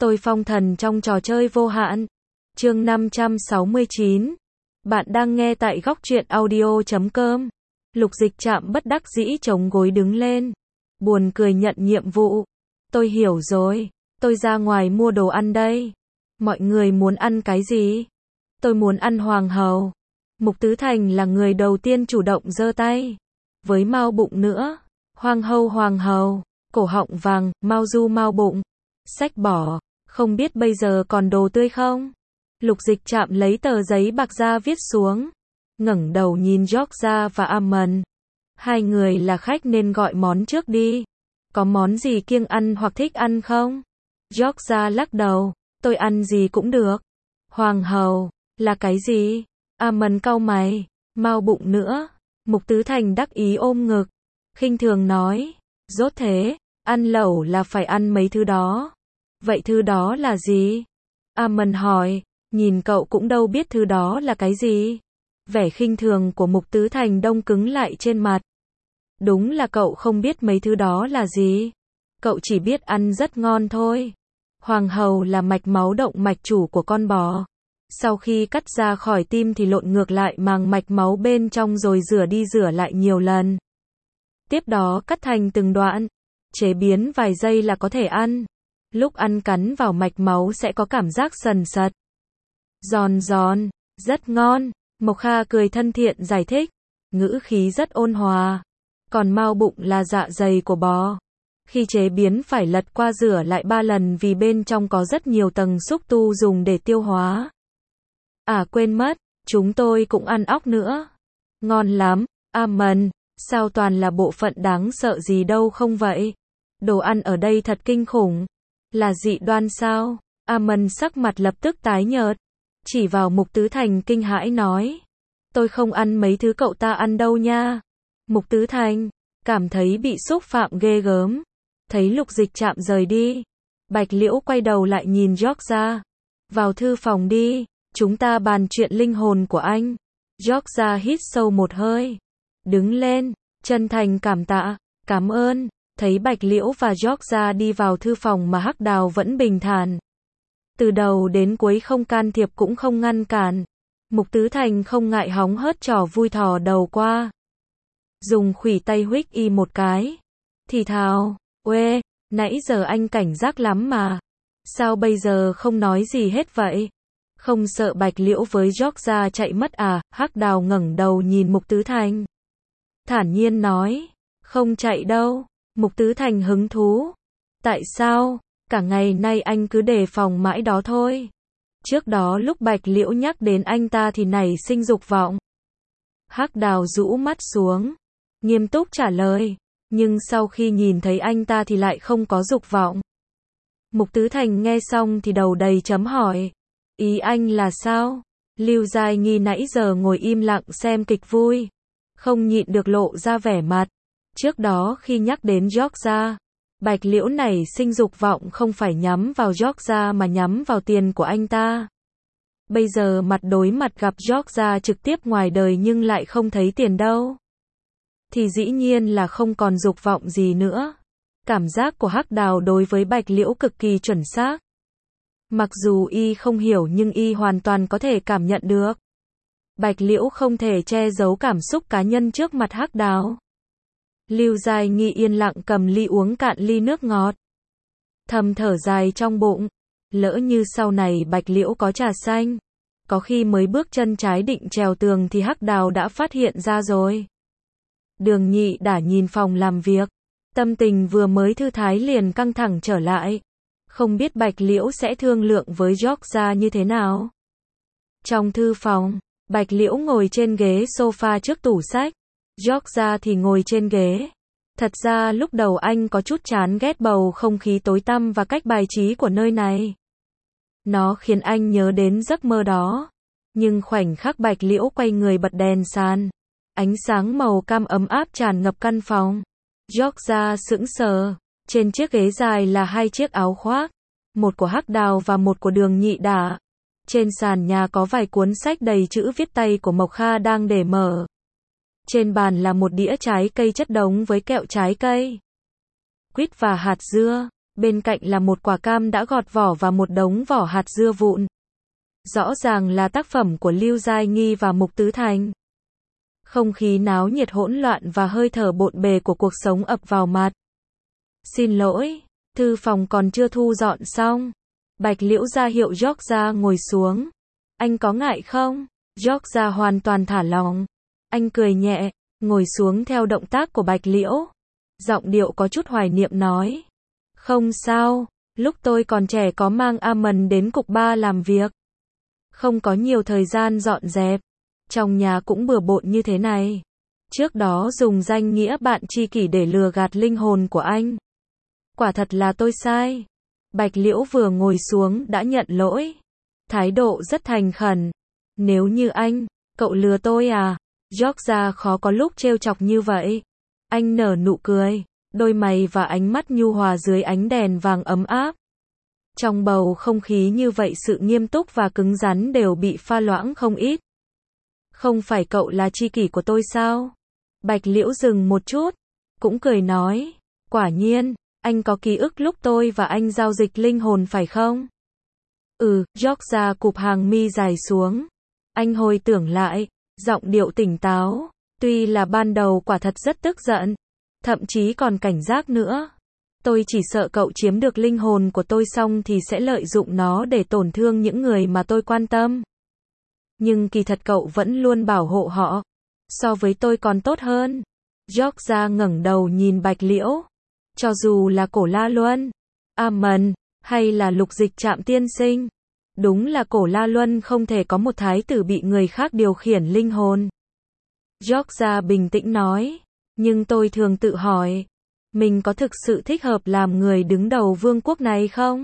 Tôi phong thần trong trò chơi vô hạn. Chương 569. Bạn đang nghe tại góc truyện audio.com. Lục Dịch Trạm bất đắc dĩ chống gối đứng lên. Buồn cười nhận nhiệm vụ. Tôi hiểu rồi. Tôi ra ngoài mua đồ ăn đây. Mọi người muốn ăn cái gì? Tôi muốn ăn hoàng hầu. Mục Tứ Thành là người đầu tiên chủ động giơ tay. Với mao bụng nữa. Hoàng hầu. Cổ họng vàng, mao du mao bụng. Xách bỏ. Không biết bây giờ còn đồ tươi không? Lục Dịch Trạm lấy tờ giấy bạc ra viết xuống. Ngẩng đầu nhìn Georgia và Amon. Hai người là khách nên gọi món trước đi. Có món gì kiêng ăn hoặc thích ăn không? Georgia lắc đầu. Tôi ăn gì cũng được. Hoàng hầu, là cái gì? Amon cau mày. Mao bụng nữa. Mục Tứ Thành đắc ý ôm ngực. Khinh thường nói. Rốt thế, ăn lẩu là phải ăn mấy thứ đó. Vậy thứ đó là gì? Amon hỏi. Nhìn cậu cũng đâu biết thứ đó là cái gì. Vẻ khinh thường của Mục Tứ Thành đông cứng lại trên mặt. Đúng là cậu không biết mấy thứ đó là gì. Cậu chỉ biết ăn rất ngon thôi. Hoàng hầu là mạch máu động mạch chủ của con bò. Sau khi cắt ra khỏi tim thì lộn ngược lại màng mạch máu bên trong rồi rửa đi rửa lại nhiều lần. Tiếp đó cắt thành từng đoạn. Chế biến vài giây là có thể ăn. Lúc ăn cắn vào mạch máu sẽ có cảm giác sần sật. Giòn giòn, rất ngon. Mộc Kha cười thân thiện giải thích. Ngữ khí rất ôn hòa. Còn mao bụng là dạ dày của bò. Khi chế biến phải lật qua rửa lại 3 lần vì bên trong có rất nhiều tầng xúc tu dùng để tiêu hóa. À quên mất, chúng tôi cũng ăn óc nữa. Ngon lắm, Amon, sao toàn là bộ phận đáng sợ gì đâu không vậy? Đồ ăn ở đây thật kinh khủng. Là dị đoan sao? Amon sắc mặt lập tức tái nhợt. Chỉ vào Mục Tứ Thành kinh hãi nói. Tôi không ăn mấy thứ cậu ta ăn đâu nha. Mục Tứ Thành, cảm thấy bị xúc phạm ghê gớm. Thấy Lục Dịch Trạm rời đi. Bạch Liễu quay đầu lại nhìn Georgia. Vào thư phòng đi, chúng ta bàn chuyện linh hồn của anh. Georgia hít sâu một hơi. Đứng lên, chân thành cảm tạ, cảm ơn. Thấy Bạch Liễu và Georgia đi vào thư phòng mà Hắc Đào vẫn bình thản. Từ đầu đến cuối không can thiệp cũng không ngăn cản. Mục Tứ Thành không ngại hóng hớt trò vui thò đầu qua. Dùng khuỷu tay huých y một cái. Thì thào, uê, nãy giờ anh cảnh giác lắm mà. Sao bây giờ không nói gì hết vậy? Không sợ Bạch Liễu với Georgia chạy mất à? Hắc Đào ngẩng đầu nhìn Mục Tứ Thành. Thản nhiên nói, không chạy đâu. Mục Tứ Thành hứng thú. Tại sao? Cả ngày nay anh cứ đề phòng mãi đó thôi. Trước đó lúc Bạch Liễu nhắc đến anh ta thì nảy sinh dục vọng. Hắc Đào rũ mắt xuống. Nghiêm túc trả lời. Nhưng sau khi nhìn thấy anh ta thì lại không có dục vọng. Mục Tứ Thành nghe xong thì đầu đầy chấm hỏi. Ý anh là sao? Lưu Giai Nghi nãy giờ ngồi im lặng xem kịch vui. Không nhịn được lộ ra vẻ mặt. Trước đó khi nhắc đến Georgia, Bạch Liễu này sinh dục vọng không phải nhắm vào Georgia mà nhắm vào tiền của anh ta. Bây giờ mặt đối mặt gặp Georgia trực tiếp ngoài đời nhưng lại không thấy tiền đâu. Thì dĩ nhiên là không còn dục vọng gì nữa. Cảm giác của Hắc Đào đối với Bạch Liễu cực kỳ chuẩn xác. Mặc dù y không hiểu nhưng y hoàn toàn có thể cảm nhận được. Bạch Liễu không thể che giấu cảm xúc cá nhân trước mặt Hắc Đào. Lưu Giai Nghi yên lặng cầm ly uống cạn ly nước ngọt. Thầm thở dài trong bụng. Lỡ như sau này Bạch Liễu có trà xanh. Có khi mới bước chân trái định trèo tường thì Hắc Đào đã phát hiện ra rồi. Đường Nhị đã nhìn phòng làm việc. Tâm tình vừa mới thư thái liền căng thẳng trở lại. Không biết Bạch Liễu sẽ thương lượng với Georgia như thế nào. Trong thư phòng, Bạch Liễu ngồi trên ghế sofa trước tủ sách. Georgia thì ngồi trên ghế. Thật ra lúc đầu anh có chút chán ghét bầu không khí tối tăm và cách bài trí của nơi này. Nó khiến anh nhớ đến giấc mơ đó. Nhưng khoảnh khắc Bạch Liễu quay người bật đèn sàn. Ánh sáng màu cam ấm áp tràn ngập căn phòng. Georgia sững sờ. Trên chiếc ghế dài là 2 chiếc áo khoác. Một của Hắc Đào và một của Đường Nhị Đả. Trên sàn nhà có vài cuốn sách đầy chữ viết tay của Mộc Kha đang để mở. Trên bàn là một đĩa trái cây chất đống với kẹo trái cây, quýt và hạt dưa. Bên cạnh là một quả cam đã gọt vỏ và một đống vỏ hạt dưa vụn. Rõ ràng là tác phẩm của Lưu Giai Nghi và Mục Tứ Thành. Không khí náo nhiệt hỗn loạn và hơi thở bộn bề của cuộc sống ập vào mặt. Xin lỗi, thư phòng còn chưa thu dọn xong. Bạch Liễu ra hiệu George ngồi xuống. Anh có ngại không? George hoàn toàn thả lỏng. Anh cười nhẹ, ngồi xuống theo động tác của Bạch Liễu. Giọng điệu có chút hoài niệm nói. Không sao, lúc tôi còn trẻ có mang Amon đến cục ba làm việc. Không có nhiều thời gian dọn dẹp. Trong nhà cũng bừa bộn như thế này. Trước đó dùng danh nghĩa bạn tri kỷ để lừa gạt linh hồn của anh. Quả thật là tôi sai. Bạch Liễu vừa ngồi xuống đã nhận lỗi. Thái độ rất thành khẩn. Nếu như anh, cậu lừa tôi à? George khó có lúc trêu chọc như vậy. Anh nở nụ cười, đôi mày và ánh mắt nhu hòa dưới ánh đèn vàng ấm áp. Trong bầu không khí như vậy sự nghiêm túc và cứng rắn đều bị pha loãng không ít. Không phải cậu là tri kỷ của tôi sao? Bạch Liễu dừng một chút, cũng cười nói. Quả nhiên, anh có ký ức lúc tôi và anh giao dịch linh hồn phải không? George cụp hàng mi dài xuống. Anh hồi tưởng lại, giọng điệu tỉnh táo. Tuy là ban đầu quả thật rất tức giận, thậm chí còn cảnh giác nữa. Tôi chỉ sợ cậu chiếm được linh hồn của tôi xong thì sẽ lợi dụng nó để tổn thương những người mà tôi quan tâm. Nhưng kỳ thật cậu vẫn luôn bảo hộ họ. So với tôi còn tốt hơn. George ngẩng đầu nhìn Bạch Liễu. Cho dù là Cổ La Luân, Amon, hay là Lục Dịch Trạm tiên sinh. Đúng là Cổ La Luân không thể có một thái tử bị người khác điều khiển linh hồn. George bình tĩnh nói. Nhưng tôi thường tự hỏi. Mình có thực sự thích hợp làm người đứng đầu vương quốc này không?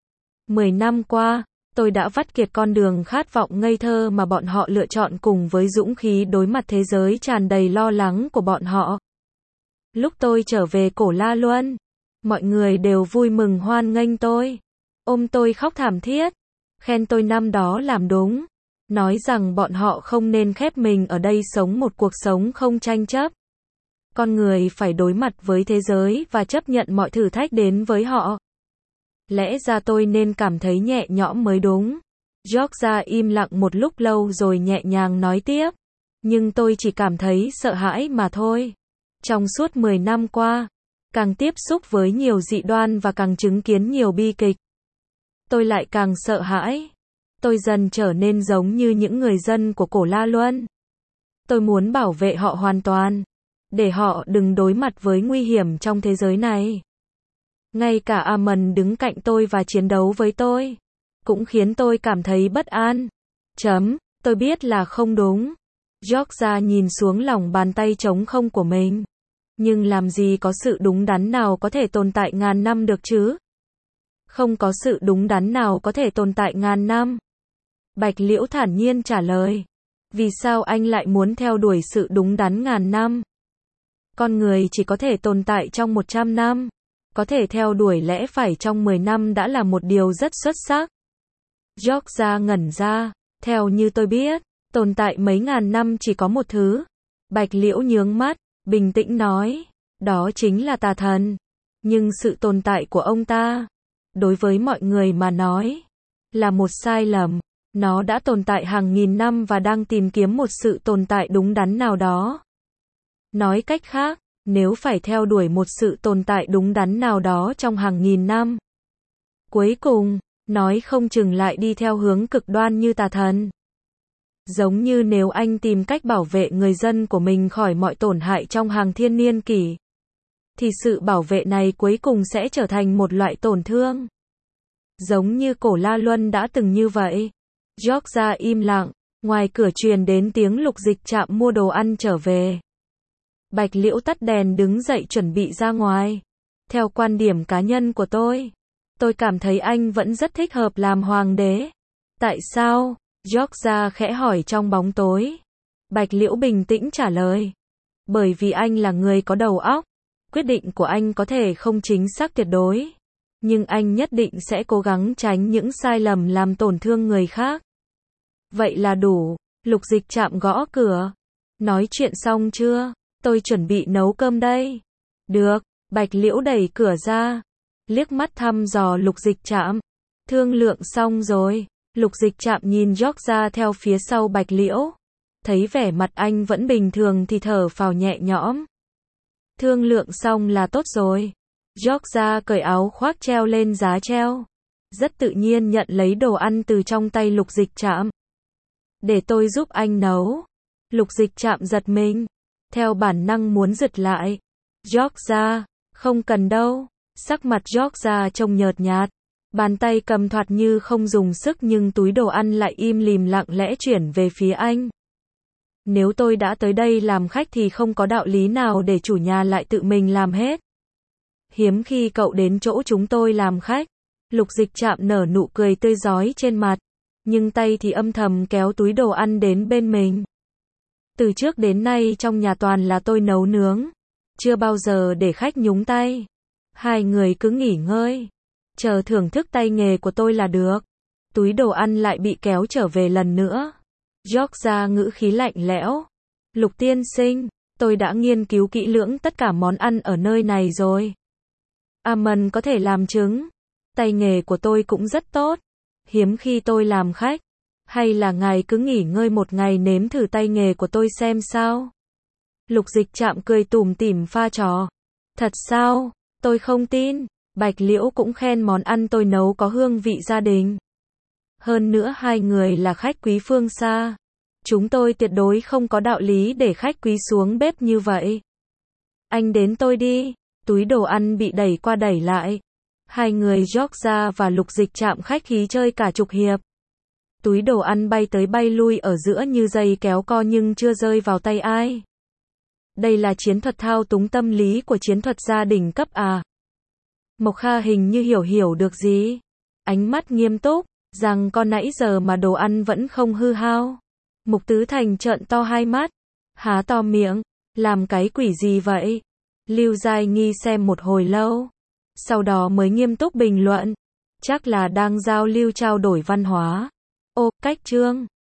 10 năm qua, tôi đã vắt kiệt con đường khát vọng ngây thơ mà bọn họ lựa chọn cùng với dũng khí đối mặt thế giới tràn đầy lo lắng của bọn họ. Lúc tôi trở về Cổ La Luân, mọi người đều vui mừng hoan nghênh tôi. Ôm tôi khóc thảm thiết. Khen tôi năm đó làm đúng. Nói rằng bọn họ không nên khép mình ở đây sống một cuộc sống không tranh chấp. Con người phải đối mặt với thế giới và chấp nhận mọi thử thách đến với họ. Lẽ ra tôi nên cảm thấy nhẹ nhõm mới đúng. George im lặng một lúc lâu rồi nhẹ nhàng nói tiếp. Nhưng tôi chỉ cảm thấy sợ hãi mà thôi. Trong suốt 10 năm qua, càng tiếp xúc với nhiều dị đoan và càng chứng kiến nhiều bi kịch, tôi lại càng sợ hãi. Tôi dần trở nên giống như những người dân của Cổ La Luân. Tôi muốn bảo vệ họ hoàn toàn, để họ đừng đối mặt với nguy hiểm trong thế giới này. Ngay cả Amon đứng cạnh tôi và chiến đấu với tôi, cũng khiến tôi cảm thấy bất an. Tôi biết là không đúng. George nhìn xuống lòng bàn tay trống không của mình. Nhưng làm gì có sự đúng đắn nào có thể tồn tại ngàn năm được chứ? Không có sự đúng đắn nào có thể tồn tại ngàn năm. Bạch Liễu thản nhiên trả lời. Vì sao anh lại muốn theo đuổi sự đúng đắn ngàn năm? Con người chỉ có thể tồn tại trong 100 năm. Có thể theo đuổi lẽ phải trong 10 năm đã là một điều rất xuất sắc. George ngẩn ra. Theo như tôi biết, tồn tại mấy ngàn năm chỉ có một thứ. Bạch Liễu nhướng mắt, bình tĩnh nói. Đó chính là tà thần. Nhưng sự tồn tại của ông ta, đối với mọi người mà nói, là một sai lầm. Nó đã tồn tại hàng nghìn năm và đang tìm kiếm một sự tồn tại đúng đắn nào đó. Nói cách khác, nếu phải theo đuổi một sự tồn tại đúng đắn nào đó trong hàng nghìn năm, cuối cùng, nói không chừng lại đi theo hướng cực đoan như tà thần. Giống như nếu anh tìm cách bảo vệ người dân của mình khỏi mọi tổn hại trong hàng thiên niên kỷ, thì sự bảo vệ này cuối cùng sẽ trở thành một loại tổn thương. Giống như Cổ La Luân đã từng như vậy. George im lặng, ngoài cửa truyền đến tiếng Lục Dịch Trạm mua đồ ăn trở về. Bạch Liễu tắt đèn đứng dậy chuẩn bị ra ngoài. Theo quan điểm cá nhân của tôi cảm thấy anh vẫn rất thích hợp làm hoàng đế. Tại sao? George khẽ hỏi trong bóng tối. Bạch Liễu bình tĩnh trả lời. Bởi vì anh là người có đầu óc. Quyết định của anh có thể không chính xác tuyệt đối, nhưng anh nhất định sẽ cố gắng tránh những sai lầm làm tổn thương người khác. Vậy là đủ. Lục Dịch Trạm gõ cửa. Nói chuyện xong chưa? Tôi chuẩn bị nấu cơm đây. Được. Bạch Liễu đẩy cửa ra. liếc mắt thăm dò Lục Dịch Trạm. Thương lượng xong rồi. Lục Dịch Trạm nhìn Georgia theo phía sau Bạch Liễu. Thấy vẻ mặt anh vẫn bình thường thì thở phào nhẹ nhõm. Thương lượng xong là tốt rồi. Georgia cởi áo khoác treo lên giá treo. Rất tự nhiên nhận lấy đồ ăn từ trong tay Lục Dịch Trạm. Để tôi giúp anh nấu. Lục Dịch Trạm giật mình. Theo bản năng muốn giật lại. Georgia, không cần đâu. Sắc mặt Georgia trông nhợt nhạt. Bàn tay cầm thoạt như không dùng sức nhưng túi đồ ăn lại im lìm lặng lẽ chuyển về phía anh. Nếu tôi đã tới đây làm khách thì không có đạo lý nào để chủ nhà lại tự mình làm hết. Hiếm khi cậu đến chỗ chúng tôi làm khách. Lục Dịch Trạm nở nụ cười tươi rói trên mặt. Nhưng tay thì âm thầm kéo túi đồ ăn đến bên mình. Từ trước đến nay trong nhà toàn là tôi nấu nướng. Chưa bao giờ để khách nhúng tay. Hai người cứ nghỉ ngơi. Chờ thưởng thức tay nghề của tôi là được. Túi đồ ăn lại bị kéo trở về lần nữa. Georgia ngữ khí lạnh lẽo. Lục tiên sinh, tôi đã nghiên cứu kỹ lưỡng tất cả món ăn ở nơi này rồi. Amon có thể làm chứng. Tay nghề của tôi cũng rất tốt. Hiếm khi tôi làm khách. Hay là ngài cứ nghỉ ngơi một ngày nếm thử tay nghề của tôi xem sao? Lục Dịch Trạm cười tủm tỉm pha trò. Thật sao? Tôi không tin. Bạch Liễu cũng khen món ăn tôi nấu có hương vị gia đình. Hơn nữa hai người là khách quý phương xa. Chúng tôi tuyệt đối không có đạo lý để khách quý xuống bếp như vậy. Anh đến tôi đi. Túi đồ ăn bị đẩy qua đẩy lại. Hai người Georgia và Lục Dịch Trạm khách khí chơi cả chục hiệp. Túi đồ ăn bay tới bay lui ở giữa như dây kéo co nhưng chưa rơi vào tay ai. Đây là chiến thuật thao túng tâm lý của chiến thuật gia đình cấp à? Mộc Kha hình như hiểu được gì. Ánh mắt nghiêm túc, rằng con nãy giờ mà đồ ăn vẫn không hư hao. Mục Tứ Thành trợn to hai mắt, há to miệng, làm cái quỷ gì vậy? Lưu Giai Nghi xem một hồi lâu, sau đó mới nghiêm túc bình luận, chắc là đang giao lưu trao đổi văn hóa. Ô, cách chương